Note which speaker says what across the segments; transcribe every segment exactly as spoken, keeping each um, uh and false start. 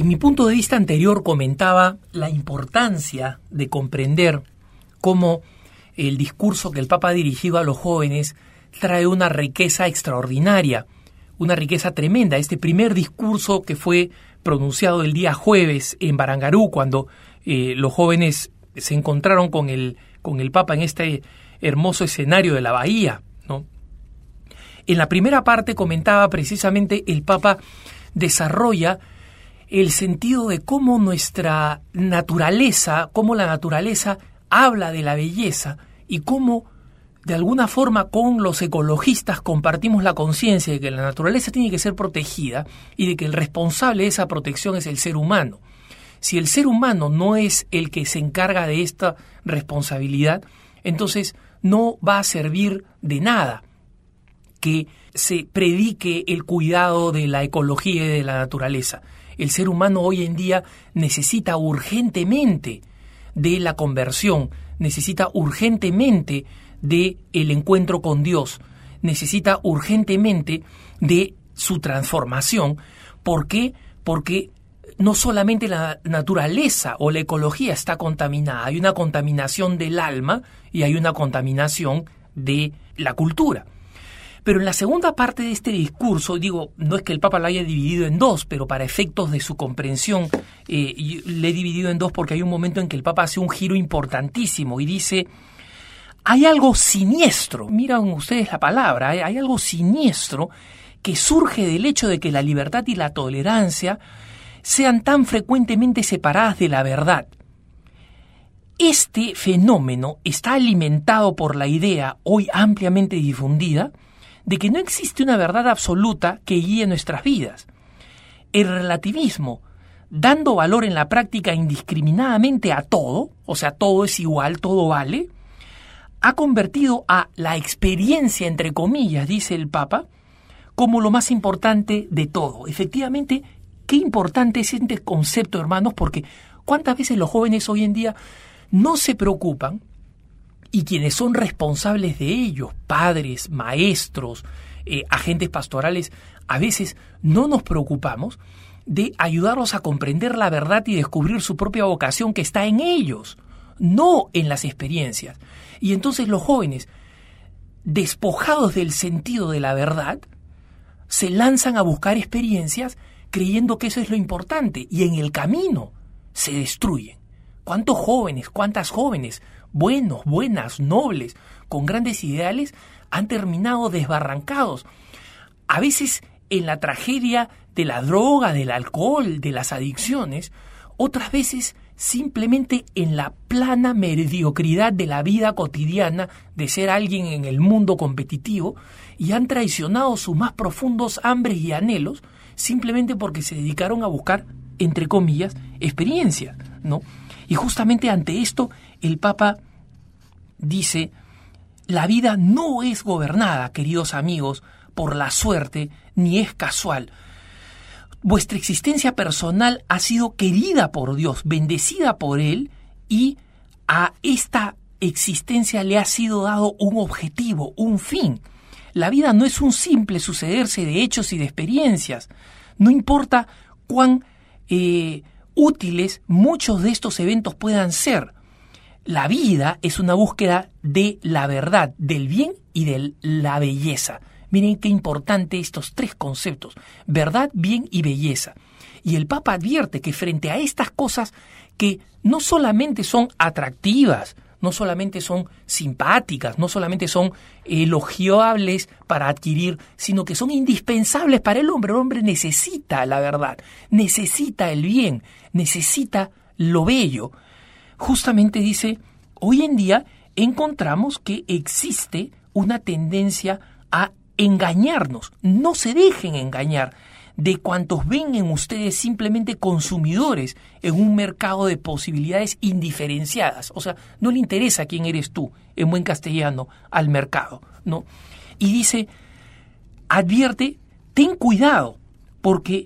Speaker 1: En mi punto de vista anterior comentaba la importancia de comprender cómo el discurso que el Papa ha dirigido a los jóvenes trae una riqueza extraordinaria, una riqueza tremenda. Este primer discurso que fue pronunciado el día jueves en Barangarú, cuando eh, los jóvenes se encontraron con el, con el Papa en este hermoso escenario de la bahía, ¿no? En la primera parte comentaba precisamente el Papa desarrolla el sentido de cómo nuestra naturaleza, cómo la naturaleza habla de la belleza y cómo de alguna forma con los ecologistas compartimos la conciencia de que la naturaleza tiene que ser protegida y de que el responsable de esa protección es el ser humano. Si el ser humano no es el que se encarga de esta responsabilidad, entonces no va a servir de nada que se predique el cuidado de la ecología y de la naturaleza. El ser humano hoy en día necesita urgentemente de la conversión, necesita urgentemente de el encuentro con Dios, necesita urgentemente de su transformación. ¿Por qué? Porque no solamente la naturaleza o la ecología está contaminada, hay una contaminación del alma y hay una contaminación de la cultura. Pero en la segunda parte de este discurso, digo, no es que el Papa lo haya dividido en dos, pero para efectos de su comprensión, eh, le he dividido en dos porque hay un momento en que el Papa hace un giro importantísimo y dice, hay algo siniestro, miran ustedes la palabra, hay, hay algo siniestro que surge del hecho de que la libertad y la tolerancia sean tan frecuentemente separadas de la verdad. Este fenómeno está alimentado por la idea, hoy ampliamente difundida, de que no existe una verdad absoluta que guíe nuestras vidas. El relativismo, dando valor en la práctica indiscriminadamente a todo, o sea, todo es igual, todo vale, ha convertido a la experiencia, entre comillas, dice el Papa, como lo más importante de todo. Efectivamente, qué importante es este concepto, hermanos, porque cuántas veces los jóvenes hoy en día no se preocupan, y quienes son responsables de ellos, padres, maestros, eh, agentes pastorales, a veces no nos preocupamos de ayudarlos a comprender la verdad y descubrir su propia vocación que está en ellos, no en las experiencias. Y entonces los jóvenes, despojados del sentido de la verdad, se lanzan a buscar experiencias creyendo que eso es lo importante y en el camino se destruyen. ¿Cuántos jóvenes, cuántas jóvenes, buenos, buenas, nobles, con grandes ideales, han terminado desbarrancados? A veces en la tragedia de la droga, del alcohol, de las adicciones, otras veces simplemente en la plana mediocridad de la vida cotidiana de ser alguien en el mundo competitivo, y han traicionado sus más profundos hambres y anhelos simplemente porque se dedicaron a buscar, entre comillas, experiencias, ¿no? Y justamente ante esto el Papa dice, la vida no es gobernada, queridos amigos, por la suerte, ni es casual. Vuestra existencia personal ha sido querida por Dios, bendecida por Él, y a esta existencia le ha sido dado un objetivo, un fin. La vida no es un simple sucederse de hechos y de experiencias. No importa cuán eh, útiles muchos de estos eventos puedan ser. La vida es una búsqueda de la verdad, del bien y de la belleza. Miren qué importante estos tres conceptos, verdad, bien y belleza. Y el Papa advierte que frente a estas cosas que no solamente son atractivas, no solamente son simpáticas, no solamente son elogiables para adquirir, sino que son indispensables para el hombre. El hombre necesita la verdad, necesita el bien, necesita lo bello. Justamente dice, hoy en día encontramos que existe una tendencia a engañarnos. No se dejen engañar de cuantos ven en ustedes simplemente consumidores en un mercado de posibilidades indiferenciadas. O sea, no le interesa quién eres tú, en buen castellano, al mercado, ¿no? Y dice, advierte, ten cuidado, porque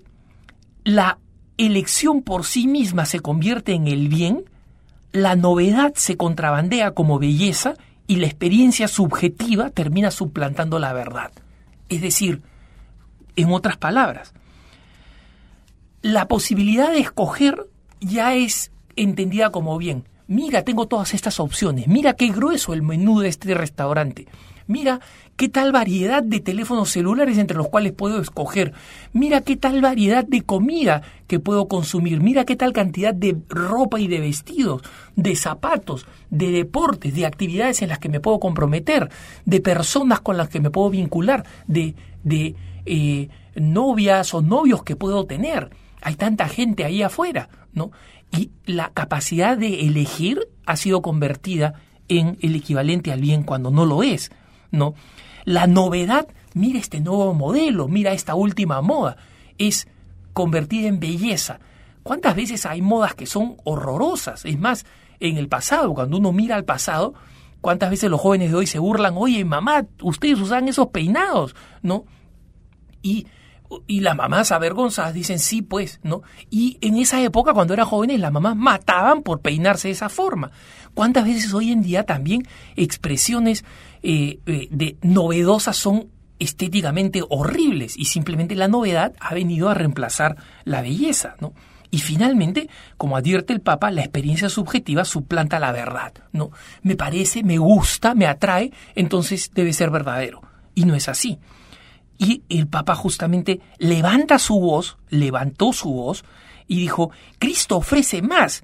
Speaker 1: la elección por sí misma se convierte en el bien, la novedad se contrabandea como belleza y la experiencia subjetiva termina suplantando la verdad. Es decir, en otras palabras, la posibilidad de escoger ya es entendida como bien. Mira, tengo todas estas opciones. Mira qué grueso el menú de este restaurante. Mira qué tal variedad de teléfonos celulares entre los cuales puedo escoger. Mira qué tal variedad de comida que puedo consumir. Mira qué tal cantidad de ropa y de vestidos, de zapatos, de deportes, de actividades en las que me puedo comprometer, de personas con las que me puedo vincular, de, de eh, novias o novios que puedo tener. Hay tanta gente ahí afuera, ¿no? Y la capacidad de elegir ha sido convertida en el equivalente al bien cuando no lo es, ¿no? La novedad, mira este nuevo modelo, mira esta última moda, es convertida en belleza. ¿Cuántas veces hay modas que son horrorosas? Es más, en el pasado, cuando uno mira al pasado, ¿cuántas veces los jóvenes de hoy se burlan? Oye, mamá, ustedes usan esos peinados, ¿no? Y Y las mamás avergonzadas dicen sí, pues, ¿no? Y en esa época, cuando eran jóvenes, las mamás mataban por peinarse de esa forma. ¿Cuántas veces hoy en día también expresiones eh, eh, de novedosas son estéticamente horribles? Y simplemente la novedad ha venido a reemplazar la belleza, ¿no? Y finalmente, como advierte el Papa, la experiencia subjetiva suplanta la verdad, ¿no? Me parece, me gusta, me atrae, entonces debe ser verdadero. Y no es así. Y el Papa justamente levanta su voz, levantó su voz y dijo, Cristo ofrece más,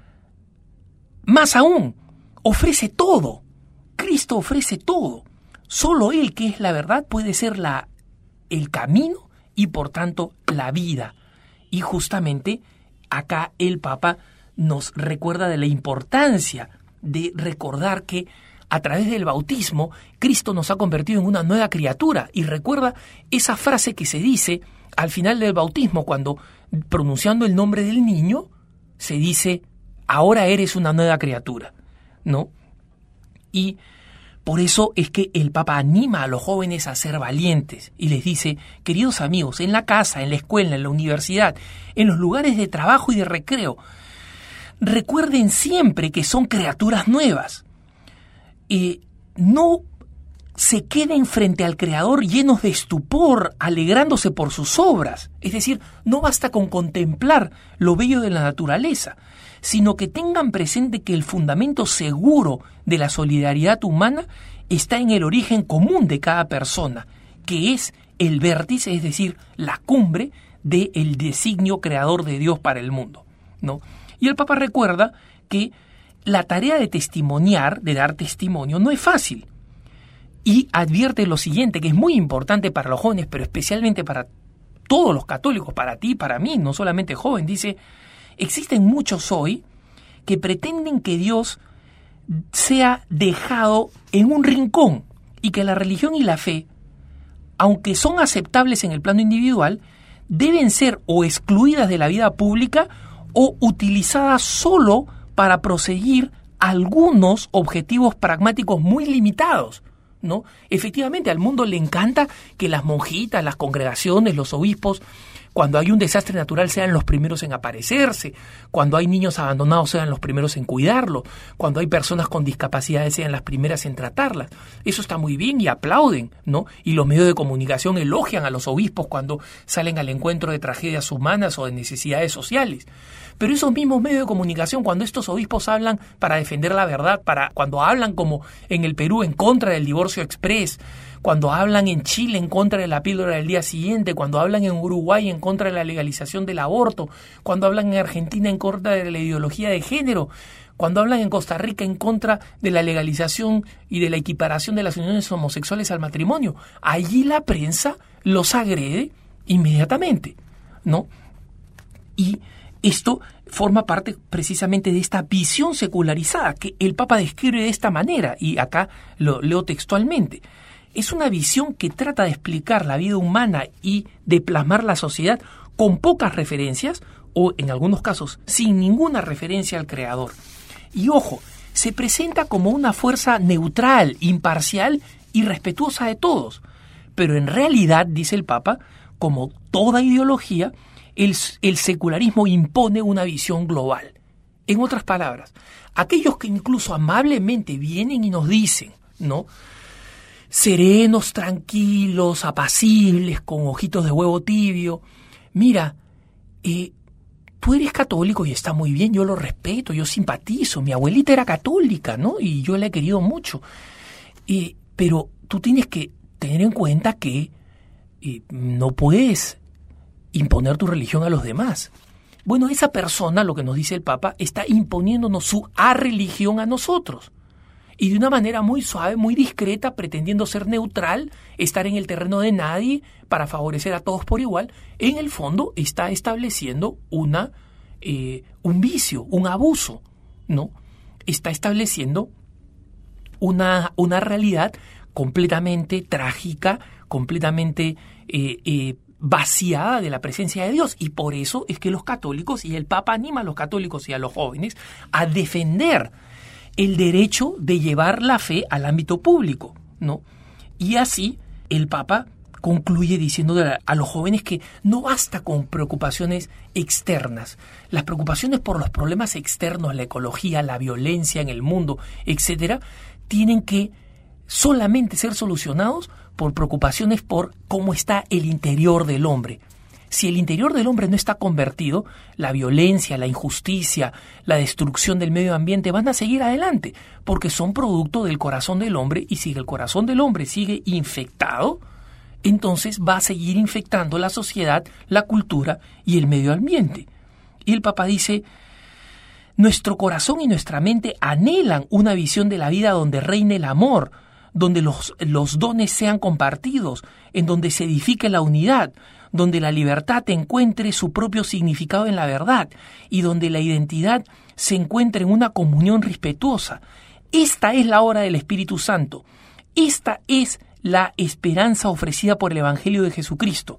Speaker 1: más aún, ofrece todo. Cristo ofrece todo. Solo Él, que es la verdad, puede ser la, el camino y por tanto la vida. Y justamente acá el Papa nos recuerda de la importancia de recordar que a través del bautismo, Cristo nos ha convertido en una nueva criatura. Y recuerda esa frase que se dice al final del bautismo, cuando pronunciando el nombre del niño, se dice, ahora eres una nueva criatura, ¿no? Y por eso es que el Papa anima a los jóvenes a ser valientes y les dice, queridos amigos, en la casa, en la escuela, en la universidad, en los lugares de trabajo y de recreo, recuerden siempre que son criaturas nuevas. Eh, no se queden frente al Creador llenos de estupor, alegrándose por sus obras. Es decir, no basta con contemplar lo bello de la naturaleza, sino que tengan presente que el fundamento seguro de la solidaridad humana está en el origen común de cada persona, que es el vértice, es decir, la cumbre del designio creador de Dios para el mundo, ¿no? Y el Papa recuerda que la tarea de testimoniar, de dar testimonio, no es fácil. Y advierte lo siguiente, que es muy importante para los jóvenes, pero especialmente para todos los católicos, para ti, para mí, no solamente joven. Dice, existen muchos hoy que pretenden que Dios sea dejado en un rincón y que la religión y la fe, aunque son aceptables en el plano individual, deben ser o excluidas de la vida pública o utilizadas solo para proseguir algunos objetivos pragmáticos muy limitados, ¿no? Efectivamente, al mundo le encanta que las monjitas, las congregaciones, los obispos, cuando hay un desastre natural sean los primeros en aparecerse, cuando hay niños abandonados sean los primeros en cuidarlos, cuando hay personas con discapacidades sean las primeras en tratarlas. Eso está muy bien y aplauden, ¿no? Y los medios de comunicación elogian a los obispos cuando salen al encuentro de tragedias humanas o de necesidades sociales. Pero esos mismos medios de comunicación, cuando estos obispos hablan para defender la verdad, para cuando hablan como en el Perú en contra del divorcio exprés, cuando hablan en Chile en contra de la píldora del día siguiente, cuando hablan en Uruguay en contra de la legalización del aborto, cuando hablan en Argentina en contra de la ideología de género, cuando hablan en Costa Rica en contra de la legalización y de la equiparación de las uniones homosexuales al matrimonio, allí la prensa los agrede inmediatamente, ¿no? Y esto forma parte precisamente de esta visión secularizada que el Papa describe de esta manera, y acá lo leo textualmente. Es una visión que trata de explicar la vida humana y de plasmar la sociedad con pocas referencias o, en algunos casos, sin ninguna referencia al Creador. Y ojo, se presenta como una fuerza neutral, imparcial y respetuosa de todos. Pero en realidad, dice el Papa, como toda ideología, el, el secularismo impone una visión global. En otras palabras, aquellos que incluso amablemente vienen y nos dicen, ¿no?, serenos, tranquilos, apacibles, con ojitos de huevo tibio, mira, eh, tú eres católico y está muy bien, yo lo respeto, yo simpatizo, mi abuelita era católica, ¿no? Y yo la he querido mucho. Eh, pero tú tienes que tener en cuenta que eh, no puedes imponer tu religión a los demás. Bueno, esa persona, lo que nos dice el Papa, está imponiéndonos su arreligión a nosotros. Y de una manera muy suave, muy discreta, pretendiendo ser neutral, estar en el terreno de nadie para favorecer a todos por igual, en el fondo está estableciendo una, eh, un vicio, un abuso, ¿no? Está estableciendo una, una realidad completamente trágica, completamente eh, eh, vaciada de la presencia de Dios. Y por eso es que los católicos, y el Papa anima a los católicos y a los jóvenes a defender el derecho de llevar la fe al ámbito público, ¿no? Y así el Papa concluye diciendo a los jóvenes que no basta con preocupaciones externas. Las preocupaciones por los problemas externos, la ecología, la violencia en el mundo, etcétera, tienen que solamente ser solucionados por preocupaciones por cómo está el interior del hombre. Si el interior del hombre no está convertido, la violencia, la injusticia, la destrucción del medio ambiente van a seguir adelante, porque son producto del corazón del hombre, y si el corazón del hombre sigue infectado, entonces va a seguir infectando la sociedad, la cultura y el medio ambiente. Y el Papa dice: nuestro corazón y nuestra mente anhelan una visión de la vida donde reine el amor, donde los, los dones sean compartidos, en donde se edifique la unidad, donde la libertad encuentre su propio significado en la verdad y donde la identidad se encuentre en una comunión respetuosa. Esta es la obra del Espíritu Santo. Esta es la esperanza ofrecida por el Evangelio de Jesucristo.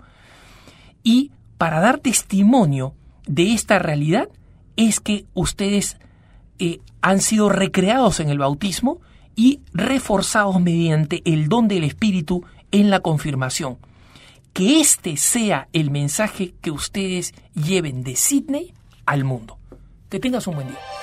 Speaker 1: Y para dar testimonio de esta realidad es que ustedes eh, han sido recreados en el bautismo y reforzados mediante el don del Espíritu en la confirmación. Que este sea el mensaje que ustedes lleven de Sydney al mundo. Que tengas un buen día.